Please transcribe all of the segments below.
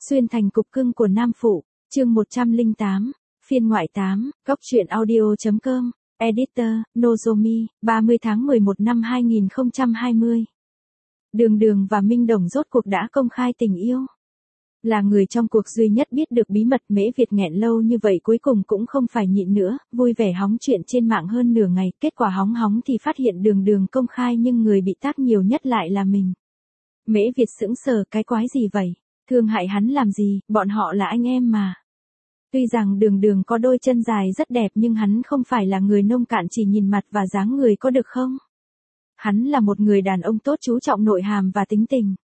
Xuyên thành cục cưng của Nam Phụ, chương 108, phiên ngoại 8, góc truyện audio.com, editor, Nozomi, 30 tháng 11 năm 2020. Đường Đường và Minh Đồng rốt cuộc đã công khai tình yêu. Là người trong cuộc duy nhất biết được bí mật Mễ Việt nghẹn lâu như vậy cuối cùng cũng không phải nhịn nữa, vui vẻ hóng chuyện trên mạng hơn nửa ngày, kết quả hóng thì phát hiện Đường Đường công khai nhưng người bị tác nhiều nhất lại là mình. Mễ Việt sững sờ, cái quái gì vậy? Thương hại hắn làm gì, bọn họ là anh em mà. Tuy rằng Đường Đường có đôi chân dài rất đẹp nhưng hắn không phải là người nông cạn chỉ nhìn mặt và dáng người có được không? Hắn là một người đàn ông tốt chú trọng nội hàm và tính tình.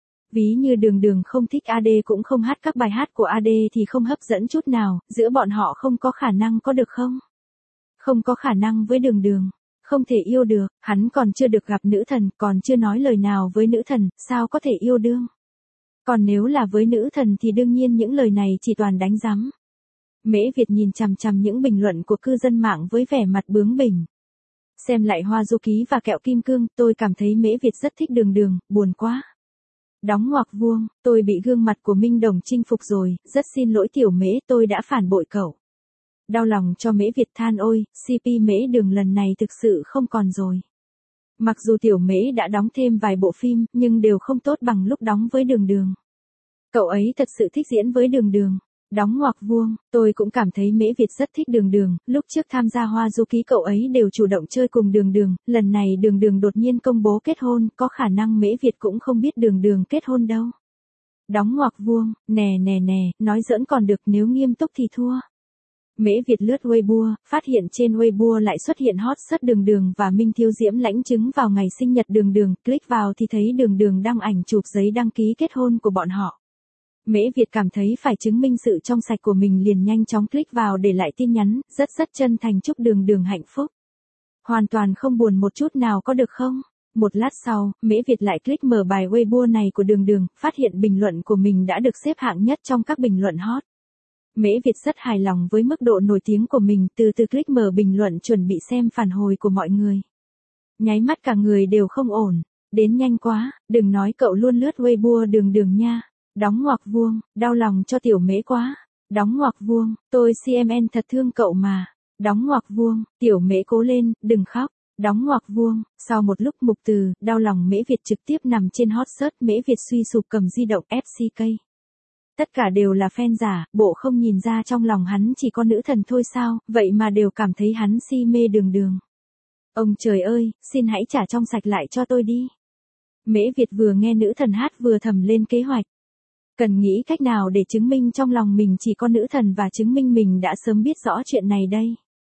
Ví như Đường Đường không thích AD cũng không hát các bài hát của AD thì không hấp dẫn chút nào, giữa bọn họ không có khả năng có được không? Không có khả năng với Đường Đường, không thể yêu được, hắn còn chưa được gặp nữ thần, còn chưa nói lời nào với nữ thần, sao có thể yêu đương? Còn nếu là với nữ thần thì đương nhiên những lời này chỉ toàn đánh rắm. Mễ Việt nhìn chằm chằm những bình luận của cư dân mạng với vẻ mặt bướng bỉnh. Xem lại Hoa Du Ký và Kẹo Kim Cương, tôi cảm thấy Mễ Việt rất thích Đường Đường, buồn quá. Đóng ngoặc vuông, tôi bị gương mặt của Minh Đồng chinh phục rồi, rất xin lỗi Tiểu Mễ, tôi đã phản bội cậu. Đau lòng cho Mễ Việt than ôi, CP Mễ Đường lần này thực sự không còn rồi. Mặc dù Tiểu Mễ đã đóng thêm vài bộ phim, nhưng đều không tốt bằng lúc đóng với Đường Đường. Cậu ấy thật sự thích diễn với Đường Đường. Đóng ngoặc vuông, tôi cũng cảm thấy Mễ Việt rất thích Đường Đường, lúc trước tham gia Hoa Du Ký cậu ấy đều chủ động chơi cùng Đường Đường, lần này Đường Đường đột nhiên công bố kết hôn, có khả năng Mễ Việt cũng không biết Đường Đường kết hôn đâu. Đóng ngoặc vuông, nè, nói giỡn còn được, nếu nghiêm túc thì thua. Mễ Việt lướt Weibo, phát hiện trên Weibo lại xuất hiện hot search Đường Đường và Minh Thiếu Diễm lãnh chứng vào ngày sinh nhật Đường Đường, click vào thì thấy Đường Đường đăng ảnh chụp giấy đăng ký kết hôn của bọn họ. Mễ Việt cảm thấy phải chứng minh sự trong sạch của mình liền nhanh chóng click vào để lại tin nhắn, rất chân thành chúc Đường Đường hạnh phúc. Hoàn toàn không buồn một chút nào có được không? Một lát sau, Mễ Việt lại click mở bài Weibo này của Đường Đường, phát hiện bình luận của mình đã được xếp hạng nhất trong các bình luận hot. Mễ Việt rất hài lòng với mức độ nổi tiếng của mình, từ từ click mở bình luận chuẩn bị xem phản hồi của mọi người. Nháy mắt cả người đều không ổn, đến nhanh quá, đừng nói cậu luôn lướt Weibo Đường Đường nha. Đóng ngoặc vuông, đau lòng cho Tiểu Mễ quá. Đóng ngoặc vuông, tôi CMN thật thương cậu mà. Đóng ngoặc vuông, Tiểu Mễ cố lên, đừng khóc. Đóng ngoặc vuông, sau một lúc mục từ, đau lòng Mễ Việt trực tiếp nằm trên hot search, Mễ Việt suy sụp cầm di động FCK. Tất cả đều là fan giả, bộ không nhìn ra trong lòng hắn chỉ có nữ thần thôi sao, vậy mà đều cảm thấy hắn si mê Đường Đường. Ông trời ơi, xin hãy trả trong sạch lại cho tôi đi. Mễ Việt vừa nghe nữ thần hát vừa thầm lên kế hoạch. Cần nghĩ cách nào để chứng minh trong lòng mình chỉ có nữ thần và chứng minh mình đã sớm biết rõ chuyện này đây.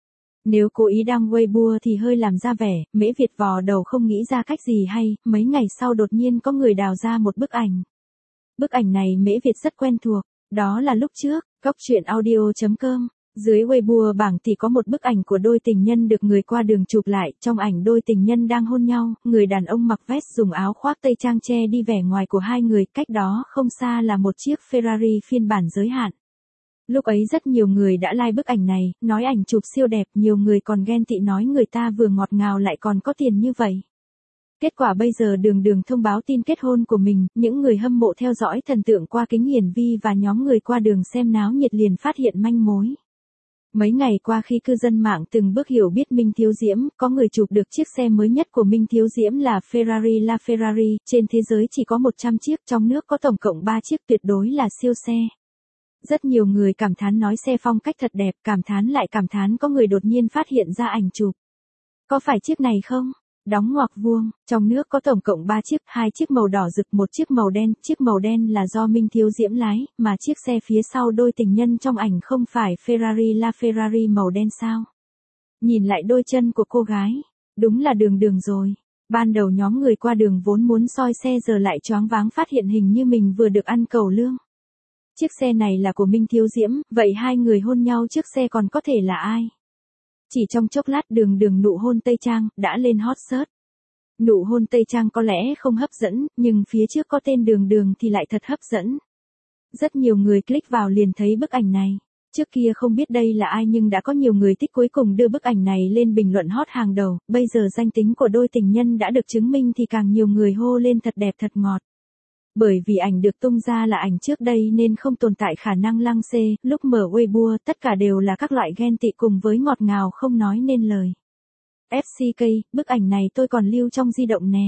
Nếu cố ý đăng Weibo thì hơi làm ra vẻ, Mễ Việt vò đầu không nghĩ ra cách gì hay, mấy ngày sau đột nhiên có người đào ra một bức ảnh. Bức ảnh này Mễ Việt rất quen thuộc, đó là lúc trước, góc truyện audio.com. Dưới Weibo bảng thì có một bức ảnh của đôi tình nhân được người qua đường chụp lại, trong ảnh đôi tình nhân đang hôn nhau, người đàn ông mặc vest dùng áo khoác tây trang che đi vẻ ngoài của hai người, cách đó không xa là một chiếc Ferrari phiên bản giới hạn. Lúc ấy rất nhiều người đã like bức ảnh này, nói ảnh chụp siêu đẹp, nhiều người còn ghen tị nói người ta vừa ngọt ngào lại còn có tiền như vậy. Kết quả bây giờ Đường Đường thông báo tin kết hôn của mình, những người hâm mộ theo dõi thần tượng qua kính hiển vi và nhóm người qua đường xem náo nhiệt liền phát hiện manh mối. Mấy ngày qua khi cư dân mạng từng bước hiểu biết Minh Thiếu Diễm, có người chụp được chiếc xe mới nhất của Minh Thiếu Diễm là Ferrari LaFerrari, trên thế giới chỉ có 100 chiếc, trong nước có tổng cộng 3 chiếc, tuyệt đối là siêu xe. Rất nhiều người cảm thán nói xe phong cách thật đẹp, cảm thán lại cảm thán có người đột nhiên phát hiện ra ảnh chụp. Có phải chiếc này không? Đóng ngoặc vuông, trong nước có tổng cộng 3 chiếc, 2 chiếc màu đỏ rực, một chiếc màu đen là do Minh Thiếu Diễm lái, mà chiếc xe phía sau đôi tình nhân trong ảnh không phải Ferrari LaFerrari màu đen sao? Nhìn lại đôi chân của cô gái, đúng là Đường Đường rồi. Ban đầu nhóm người qua đường vốn muốn soi xe giờ lại choáng váng phát hiện hình như mình vừa được ăn cẩu lương. Chiếc xe này là của Minh Thiếu Diễm, vậy hai người hôn nhau trước xe còn có thể là ai? Chỉ trong chốc lát Đường Đường nụ hôn Tây Trang đã lên hot search. Nụ hôn Tây Trang có lẽ không hấp dẫn, nhưng phía trước có tên Đường Đường thì lại thật hấp dẫn. Rất nhiều người click vào liền thấy bức ảnh này. Trước kia không biết đây là ai nhưng đã có nhiều người thích, cuối cùng đưa bức ảnh này lên bình luận hot hàng đầu. Bây giờ danh tính của đôi tình nhân đã được chứng minh thì càng nhiều người hô lên thật đẹp thật ngọt. Bởi vì ảnh được tung ra là ảnh trước đây nên không tồn tại khả năng lăng xê, lúc mở Weibo tất cả đều là các loại ghen tị cùng với ngọt ngào không nói nên lời. FCK, bức ảnh này tôi còn lưu trong di động nè.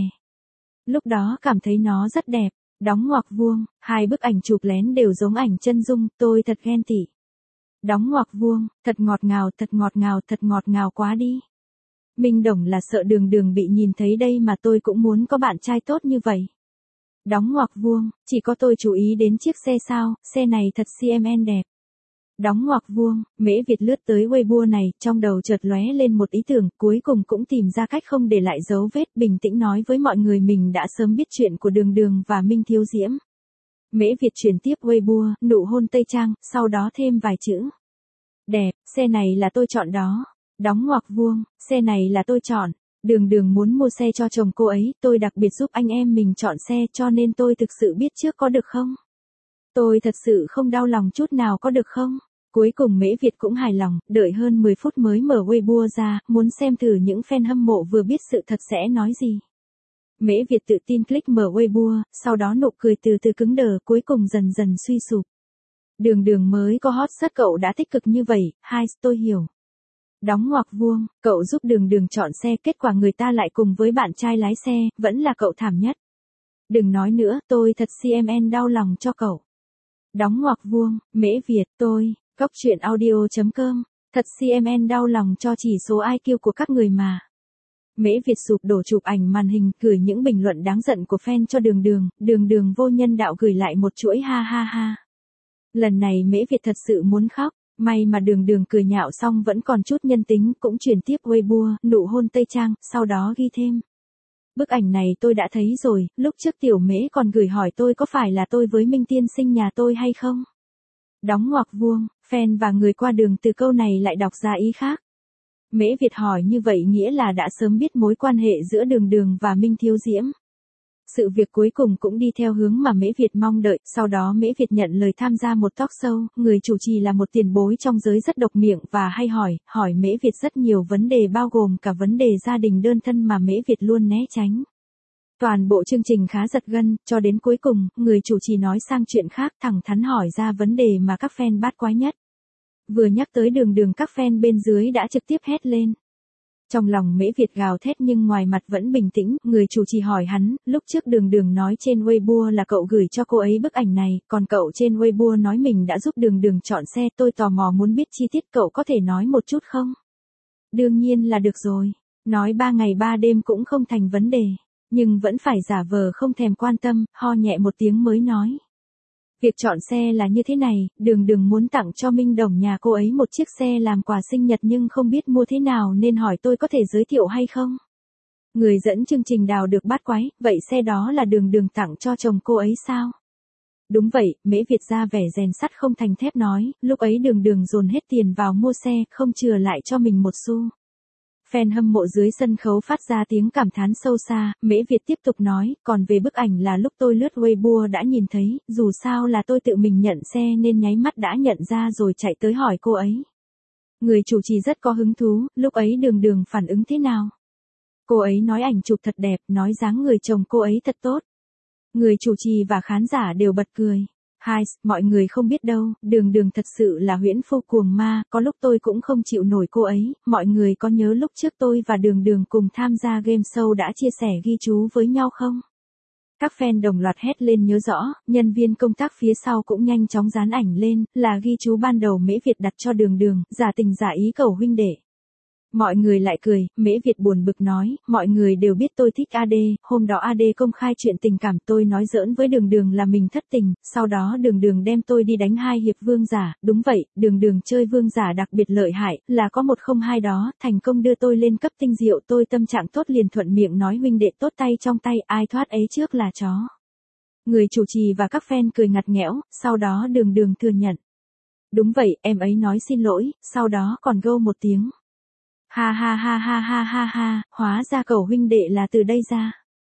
Lúc đó cảm thấy nó rất đẹp, đóng ngoặc vuông, hai bức ảnh chụp lén đều giống ảnh chân dung, tôi thật ghen tị. Đóng ngoặc vuông, thật ngọt ngào, thật ngọt ngào, thật ngọt ngào quá đi. Minh Đồng là sợ Đường Đường bị nhìn thấy đây mà tôi cũng muốn có bạn trai tốt như vậy. Đóng ngoặc vuông, chỉ có tôi chú ý đến chiếc xe sao, xe này thật CMN đẹp. Đóng ngoặc vuông, Mễ Việt lướt tới Weibo này, trong đầu chợt lóe lên một ý tưởng, cuối cùng cũng tìm ra cách không để lại dấu vết, bình tĩnh nói với mọi người mình đã sớm biết chuyện của Đường Đường và Minh Thiếu Diễm. Mễ Việt chuyển tiếp Weibo, nụ hôn Tây Trang, sau đó thêm vài chữ. Đẹp, xe này là tôi chọn đó. Đóng ngoặc vuông, xe này là tôi chọn. Đường Đường muốn mua xe cho chồng cô ấy, tôi đặc biệt giúp anh em mình chọn xe cho nên tôi thực sự biết trước có được không? Tôi thật sự không đau lòng chút nào có được không? Cuối cùng Mễ Việt cũng hài lòng, đợi hơn 10 phút mới mở Weibo ra, muốn xem thử những fan hâm mộ vừa biết sự thật sẽ nói gì. Mễ Việt tự tin click mở Weibo, sau đó nụ cười từ từ cứng đờ, cuối cùng dần dần suy sụp. Đường Đường mới có hot search cậu đã tích cực như vậy, hai, tôi hiểu. Đóng ngoặc vuông, cậu giúp Đường Đường chọn xe, kết quả người ta lại cùng với bạn trai lái xe, vẫn là cậu thảm nhất. Đừng nói nữa, tôi thật CMN đau lòng cho cậu. Đóng ngoặc vuông, Mễ Việt, tôi, Cóc Truyện Audio.com, thật CMN đau lòng cho chỉ số IQ của các người mà. Mễ Việt sụp đổ chụp ảnh màn hình, gửi những bình luận đáng giận của fan cho Đường Đường, Đường Đường vô nhân đạo gửi lại một chuỗi ha ha ha. Lần này Mễ Việt thật sự muốn khóc, may mà Đường Đường cười nhạo xong vẫn còn chút nhân tính, cũng chuyển tiếp Weibo, nụ hôn Tây Trang, sau đó ghi thêm. Bức ảnh này tôi đã thấy rồi, lúc trước Tiểu Mễ còn gửi hỏi tôi có phải là tôi với Minh tiên sinh nhà tôi hay không? Đóng ngoặc vuông, fan và người qua đường từ câu này lại đọc ra ý khác. Mễ Việt hỏi như vậy nghĩa là đã sớm biết mối quan hệ giữa Đường Đường và Minh Thiếu Diễm. Sự việc cuối cùng cũng đi theo hướng mà Mễ Việt mong đợi, sau đó Mễ Việt nhận lời tham gia một talk show, người chủ trì là một tiền bối trong giới rất độc miệng và hay hỏi Mễ Việt rất nhiều vấn đề bao gồm cả vấn đề gia đình đơn thân mà Mễ Việt luôn né tránh. Toàn bộ chương trình khá giật gân, cho đến cuối cùng, người chủ trì nói sang chuyện khác, thẳng thắn hỏi ra vấn đề mà các fan bát quái nhất. Vừa nhắc tới Đường Đường các fan bên dưới đã trực tiếp hét lên. Trong lòng Mễ Việt gào thét nhưng ngoài mặt vẫn bình tĩnh, người chủ trì hỏi hắn, lúc trước Đường Đường nói trên Weibo là cậu gửi cho cô ấy bức ảnh này, còn cậu trên Weibo nói mình đã giúp Đường Đường chọn xe, tôi tò mò muốn biết chi tiết, cậu có thể nói một chút không? Đương nhiên là được rồi, nói 3 ngày 3 đêm cũng không thành vấn đề, nhưng vẫn phải giả vờ không thèm quan tâm, ho nhẹ một tiếng mới nói. Việc chọn xe là như thế này, Đường Đường muốn tặng cho Minh Đồng nhà cô ấy một chiếc xe làm quà sinh nhật nhưng không biết mua thế nào nên hỏi tôi có thể giới thiệu hay không. Người dẫn chương trình đào được bát quái, vậy xe đó là Đường Đường tặng cho chồng cô ấy sao? Đúng vậy, Mễ Việt ra vẻ rèn sắt không thành thép nói, lúc ấy Đường Đường dồn hết tiền vào mua xe, không chừa lại cho mình một xu. Fan hâm mộ dưới sân khấu phát ra tiếng cảm thán sâu xa, Mễ Việt tiếp tục nói, còn về bức ảnh là lúc tôi lướt Weibo đã nhìn thấy, dù sao là tôi tự mình nhận xe nên nháy mắt đã nhận ra rồi chạy tới hỏi cô ấy. Người chủ trì rất có hứng thú, lúc ấy Đường Đường phản ứng thế nào? Cô ấy nói ảnh chụp thật đẹp, nói dáng người chồng cô ấy thật tốt. Người chủ trì và khán giả đều bật cười. Hai, mọi người không biết đâu, Đường Đường thật sự là huyễn phu cuồng ma, có lúc tôi cũng không chịu nổi cô ấy, mọi người có nhớ lúc trước tôi và Đường Đường cùng tham gia game show đã chia sẻ ghi chú với nhau không? Các fan đồng loạt hét lên nhớ rõ, nhân viên công tác phía sau cũng nhanh chóng dán ảnh lên, là ghi chú ban đầu Mễ Việt đặt cho Đường Đường, giả tình giả ý cầu huynh đệ. Mọi người lại cười, Mễ Việt buồn bực nói, mọi người đều biết tôi thích AD, hôm đó AD công khai chuyện tình cảm, tôi nói giỡn với Đường Đường là mình thất tình, sau đó Đường Đường đem tôi đi đánh 2 hiệp vương giả, đúng vậy, Đường Đường chơi vương giả đặc biệt lợi hại, là có 102 đó, thành công đưa tôi lên cấp tinh diệu, tôi tâm trạng tốt liền thuận miệng nói huynh đệ tốt tay trong tay, ai thoát ấy trước là chó. Người chủ trì và các fan cười ngặt nghẽo, sau đó Đường Đường thừa nhận. Đúng vậy, em ấy nói xin lỗi, sau đó còn gâu một tiếng. Ha ha ha ha ha ha ha, hóa ra cậu huynh đệ là từ đây ra.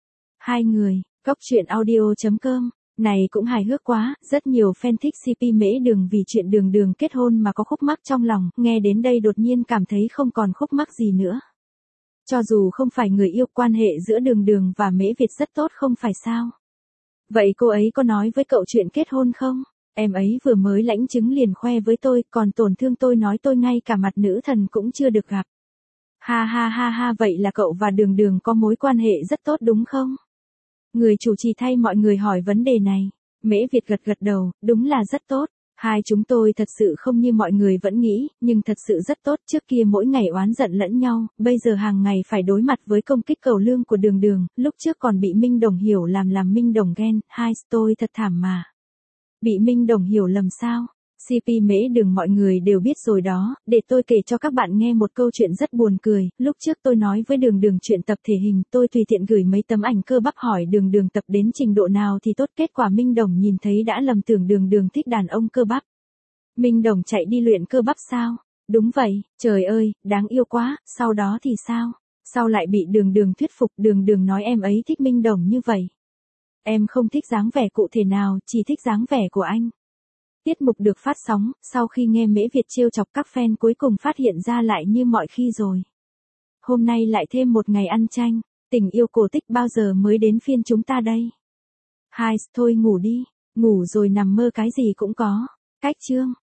Hai người, Cóc Truyện Audio.com, này cũng hài hước quá, rất nhiều fan thích CP Mễ Đường vì chuyện Đường Đường kết hôn mà có khúc mắc trong lòng, nghe đến đây đột nhiên cảm thấy không còn khúc mắc gì nữa. Cho dù không phải người yêu, quan hệ giữa Đường Đường và Mễ Việt rất tốt không phải sao? Vậy cô ấy có nói với cậu chuyện kết hôn không? Em ấy vừa mới lãnh chứng liền khoe với tôi, còn tổn thương tôi nói tôi ngay cả mặt nữ thần cũng chưa được gặp. Ha ha ha ha, vậy là cậu và Đường Đường có mối quan hệ rất tốt đúng không? Người chủ trì thay mọi người hỏi vấn đề này. Mễ Việt gật gật đầu, đúng là rất tốt. Hai chúng tôi thật sự không như mọi người vẫn nghĩ, nhưng thật sự rất tốt. Trước kia mỗi ngày oán giận lẫn nhau, bây giờ hàng ngày phải đối mặt với công kích cầu lương của Đường Đường, lúc trước còn bị Minh Đồng hiểu làm Minh Đồng ghen, hai tôi thật thảm mà. Bị Minh Đồng hiểu lầm sao? CP Mễ Đường mọi người đều biết rồi đó, để tôi kể cho các bạn nghe một câu chuyện rất buồn cười. Lúc trước tôi nói với Đường Đường chuyện tập thể hình, tôi tùy tiện gửi mấy tấm ảnh cơ bắp hỏi Đường Đường tập đến trình độ nào thì tốt, kết quả Minh Đồng nhìn thấy đã lầm tưởng Đường Đường thích đàn ông cơ bắp. Minh Đồng chạy đi luyện cơ bắp sao? Đúng vậy, trời ơi, đáng yêu quá, sau đó thì sao? Sau lại bị Đường Đường thuyết phục, Đường Đường nói em ấy thích Minh Đồng như vậy. Em không thích dáng vẻ cụ thể nào, chỉ thích dáng vẻ của anh. Tiết mục được phát sóng, sau khi nghe Mễ Việt trêu chọc các fan cuối cùng phát hiện ra lại như mọi khi rồi. Hôm nay lại thêm một ngày ăn chanh, tình yêu cổ tích bao giờ mới đến phiên chúng ta đây? Hai, thôi ngủ đi, ngủ rồi nằm mơ cái gì cũng có. Cách chương.